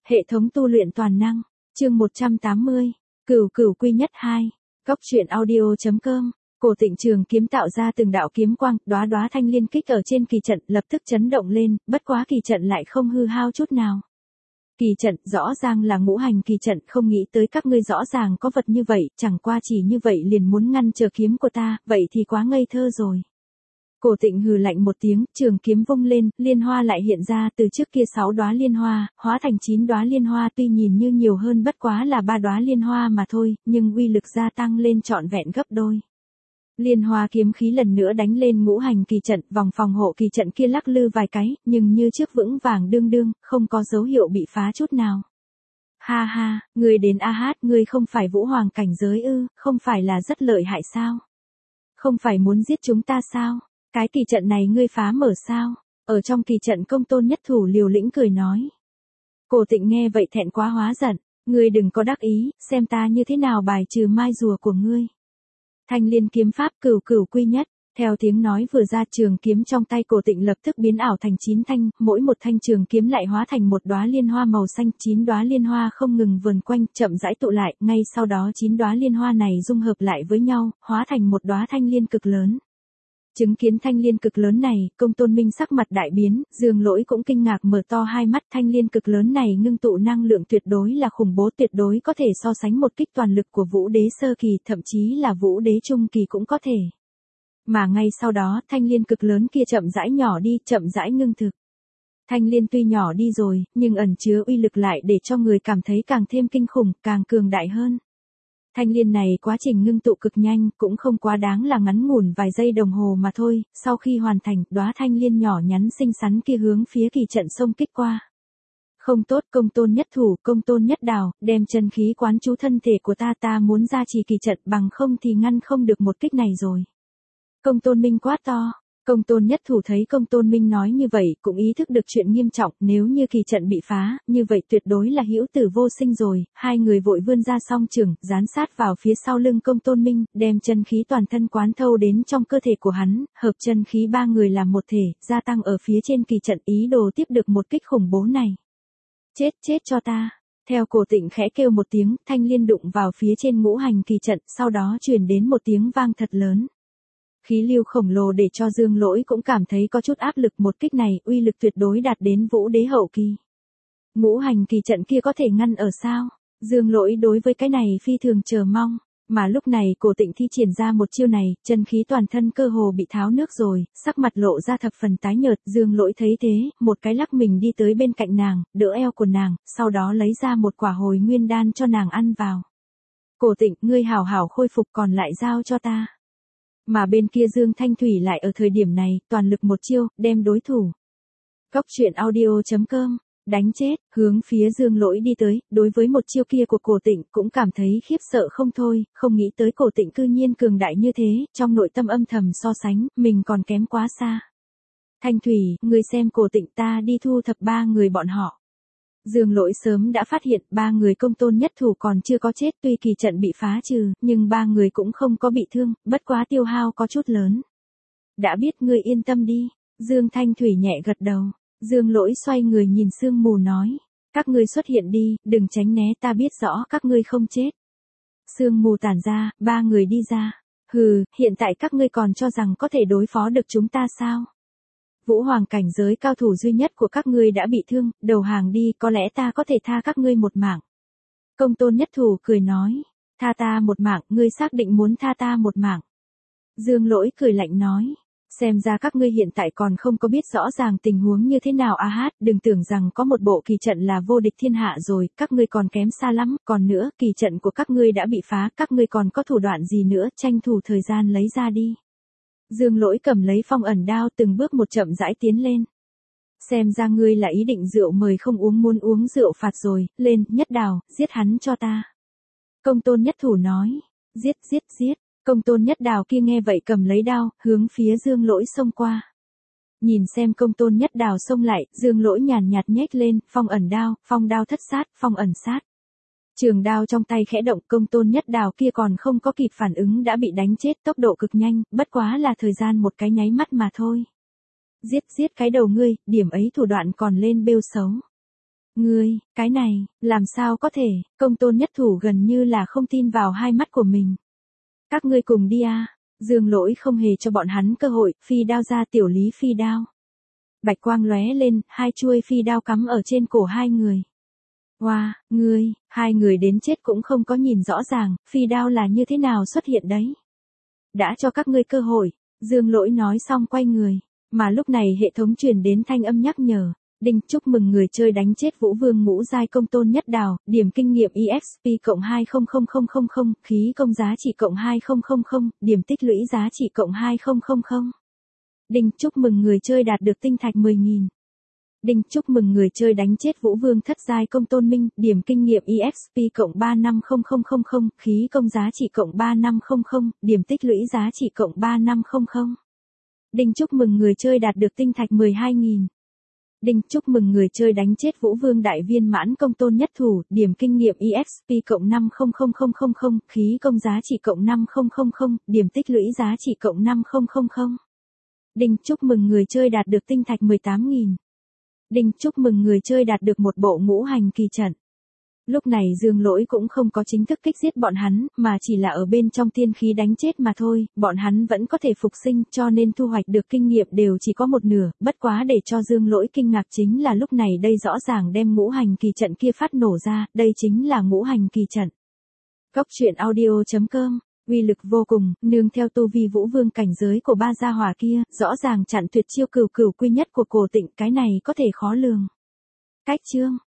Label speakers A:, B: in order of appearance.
A: Hệ thống tu luyện toàn năng, chương 180, Cửu Cửu Quy Nhất 2, Góc truyện audio.com. Cổ Tịnh trường kiếm tạo ra từng đạo kiếm quang, đóa đóa thanh liên kích ở trên kỳ trận lập tức chấn động lên, bất quá kỳ trận lại không hư hao chút nào. Kỳ trận rõ ràng là ngũ hành kỳ trận, không nghĩ tới các ngươi rõ ràng có vật như vậy, chẳng qua chỉ như vậy liền muốn ngăn trở kiếm của ta, vậy thì quá ngây thơ rồi. Cổ Tịnh hừ lạnh một tiếng, trường kiếm vung lên, liên hoa lại hiện ra, từ trước kia 6 đóa liên hoa, hóa thành 9 đóa liên hoa, tuy nhìn như nhiều hơn bất quá là 3 đóa liên hoa mà thôi, nhưng uy lực gia tăng lên trọn vẹn gấp đôi. Liên hoa kiếm khí lần nữa đánh lên ngũ hành kỳ trận, vòng phòng hộ kỳ trận kia lắc lư vài cái, nhưng như trước vững vàng đương đương, không có dấu hiệu bị phá chút nào. Ha ha, ngươi đến a hát, ngươi không phải vũ hoàng cảnh giới ư, không phải là rất lợi hại sao? Không phải muốn giết chúng ta sao? Cái kỳ trận này ngươi phá mở sao? Ở trong kỳ trận Công Tôn Nhất Thủ liều lĩnh cười nói. Cổ Tịnh nghe vậy thẹn quá hóa giận, ngươi đừng có đắc ý, xem ta như thế nào bài trừ mai rùa của ngươi. Thanh liên kiếm pháp Cửu Cửu Quy Nhất, theo tiếng nói vừa ra, trường kiếm trong tay Cổ Tịnh lập tức biến ảo thành 9 thanh, mỗi một thanh trường kiếm lại hóa thành một đóa liên hoa màu xanh, 9 đóa liên hoa không ngừng vờn quanh, chậm rãi tụ lại, ngay sau đó 9 đóa liên hoa này dung hợp lại với nhau, hóa thành một đóa thanh liên cực lớn. Chứng kiến thanh liên cực lớn này, Công Tôn Minh sắc mặt đại biến, Dương Lỗi cũng kinh ngạc mở to hai mắt, thanh liên cực lớn này ngưng tụ năng lượng tuyệt đối là khủng bố, tuyệt đối có thể so sánh một kích toàn lực của Vũ Đế sơ kỳ, thậm chí là Vũ Đế trung kỳ cũng có thể. Mà ngay sau đó, thanh liên cực lớn kia chậm rãi nhỏ đi, chậm rãi ngưng thực. Thanh liên tuy nhỏ đi rồi, nhưng ẩn chứa uy lực lại để cho người cảm thấy càng thêm kinh khủng, càng cường đại hơn. Thanh liên này quá trình ngưng tụ cực nhanh, cũng không quá đáng là ngắn ngủn vài giây đồng hồ mà thôi, sau khi hoàn thành, đóa thanh liên nhỏ nhắn xinh xắn kia hướng phía kỳ trận xông kích qua. Không tốt, Công Tôn Nhất Thủ, Công Tôn Nhất Đào, đem chân khí quán chú thân thể của ta muốn ra trì kỳ trận, bằng không thì ngăn không được một kích này rồi. Công Tôn Minh quát to. Công Tôn Nhất Thủ thấy Công Tôn Minh nói như vậy, cũng ý thức được chuyện nghiêm trọng, nếu như kỳ trận bị phá, như vậy tuyệt đối là hữu tử vô sinh rồi, hai người vội vươn ra song trường, dán sát vào phía sau lưng Công Tôn Minh, đem chân khí toàn thân quán thâu đến trong cơ thể của hắn, hợp chân khí ba người làm một thể, gia tăng ở phía trên kỳ trận, ý đồ tiếp được một kích khủng bố này. Chết cho ta. Theo Cổ Tịnh khẽ kêu một tiếng, thanh liên đụng vào phía trên ngũ hành kỳ trận, sau đó truyền đến một tiếng vang thật lớn. Khí lưu khổng lồ để cho Dương Lỗi cũng cảm thấy có chút áp lực, một kích này, uy lực tuyệt đối đạt đến Vũ Đế hậu kỳ. Ngũ hành kỳ trận kia có thể ngăn ở sao? Dương Lỗi đối với cái này phi thường chờ mong, mà lúc này Cổ Tịnh thi triển ra một chiêu này, chân khí toàn thân cơ hồ bị tháo nước rồi, sắc mặt lộ ra thập phần tái nhợt, Dương Lỗi thấy thế, một cái lắc mình đi tới bên cạnh nàng, đỡ eo của nàng, sau đó lấy ra một quả hồi nguyên đan cho nàng ăn vào. Cổ Tịnh, ngươi hảo hảo khôi phục, còn lại giao cho ta. Mà bên kia Dương Thanh Thủy lại ở thời điểm này, toàn lực một chiêu, đem đối thủ. Góc truyện audio.com, đánh chết, hướng phía Dương Lỗi đi tới, đối với một chiêu kia của Cổ Tịnh cũng cảm thấy khiếp sợ không thôi, không nghĩ tới Cổ Tịnh cư nhiên cường đại như thế, trong nội tâm âm thầm so sánh, mình còn kém quá xa. Thanh Thủy, ngươi xem Cổ Tịnh, ta đi thu thập 3 người bọn họ. Dương Lỗi sớm đã phát hiện 3 người Công Tôn Nhất Thủ còn chưa có chết, tuy kỳ trận bị phá trừ, nhưng 3 người cũng không có bị thương, bất quá tiêu hao có chút lớn. Đã biết, ngươi yên tâm đi. Dương Thanh Thủy nhẹ gật đầu. Dương Lỗi xoay người nhìn sương mù nói. Các ngươi xuất hiện đi, đừng tránh né, ta biết rõ các ngươi không chết. Sương mù tản ra, 3 người đi ra. Hừ, hiện tại các ngươi còn cho rằng có thể đối phó được chúng ta sao? Vũ hoàng cảnh giới cao thủ duy nhất của các ngươi đã bị thương, đầu hàng đi, có lẽ ta có thể tha các ngươi một mạng. Công Tôn Nhất Thủ cười nói, tha ta một mạng, ngươi xác định muốn tha ta một mạng. Dương Lỗi cười lạnh nói, xem ra các ngươi hiện tại còn không có biết rõ ràng tình huống như thế nào a hát, đừng tưởng rằng có một bộ kỳ trận là vô địch thiên hạ rồi, các ngươi còn kém xa lắm, còn nữa, kỳ trận của các ngươi đã bị phá, các ngươi còn có thủ đoạn gì nữa, tranh thủ thời gian lấy ra đi. Dương Lỗi cầm lấy phong ẩn đao, từng bước một chậm rãi tiến lên. Xem ra ngươi là ý định rượu mời không uống muốn uống rượu phạt rồi, lên, Nhất Đào, giết hắn cho ta. Công Tôn Nhất Thủ nói, giết. Công Tôn Nhất Đào kia nghe vậy cầm lấy đao, hướng phía Dương Lỗi xông qua. Nhìn xem Công Tôn Nhất Đào xông lại, Dương Lỗi nhàn nhạt nhếch lên, phong ẩn đao, phong đao thất sát, phong ẩn sát. Trường đao trong tay khẽ động, Công Tôn Nhất Đào kia còn không có kịp phản ứng đã bị đánh chết, tốc độ cực nhanh, bất quá là thời gian một cái nháy mắt mà thôi. Giết cái đầu ngươi, điểm ấy thủ đoạn còn lên bêu xấu. Ngươi, cái này, làm sao có thể, Công Tôn Nhất Thủ gần như là không tin vào hai mắt của mình. Các ngươi cùng đi à, Dương Lỗi không hề cho bọn hắn cơ hội, phi đao ra tiểu lý phi đao. Bạch quang lóe lên, hai chuôi phi đao cắm ở trên cổ hai người. Wow, ngươi, hai người đến chết cũng không có nhìn rõ ràng, phi đao là như thế nào xuất hiện đấy. Đã cho các ngươi cơ hội, Dương Lỗi nói xong quay người, mà lúc này hệ thống truyền đến thanh âm nhắc nhở. Đinh, chúc mừng người chơi đánh chết Vũ Vương ngũ giai Công Tôn Nhất Đào, điểm kinh nghiệm EXP cộng 200000, khí công giá trị cộng 2000, điểm tích lũy giá trị cộng 2000. Đinh, chúc mừng người chơi đạt được tinh thạch 10.000. Đinh, chúc mừng người chơi đánh chết Vũ Vương thất giai Công Tôn Minh, điểm kinh nghiệm EXP cộng 350000, khí công giá trị cộng 3500, điểm tích lũy giá trị cộng 3500. Đinh, chúc mừng người chơi đạt được tinh thạch 12.000. Đinh, chúc mừng người chơi đánh chết Vũ Vương đại viên mãn Công Tôn Nhất Thủ, điểm kinh nghiệm EXP cộng 50000, khí công giá trị cộng 500, điểm tích lũy giá trị cộng 500. Đinh, chúc mừng người chơi đạt được tinh thạch 18.000. Đinh, chúc mừng người chơi đạt được một bộ ngũ hành kỳ trận. Lúc này Dương Lỗi cũng không có chính thức kích giết bọn hắn, mà chỉ là ở bên trong tiên khí đánh chết mà thôi, bọn hắn vẫn có thể phục sinh, cho nên thu hoạch được kinh nghiệm đều chỉ có một nửa, bất quá để cho Dương Lỗi kinh ngạc chính là lúc này đây rõ ràng đem ngũ hành kỳ trận kia phát nổ ra, đây chính là ngũ hành kỳ trận. Góc truyện audio.com, uy lực vô cùng, nương theo tu vi Vũ Vương cảnh giới của ba gia hỏa kia, rõ ràng chặn tuyệt chiêu cửu cửu quy nhất của Cổ Tịnh, cái này có thể khó lường. Cách chương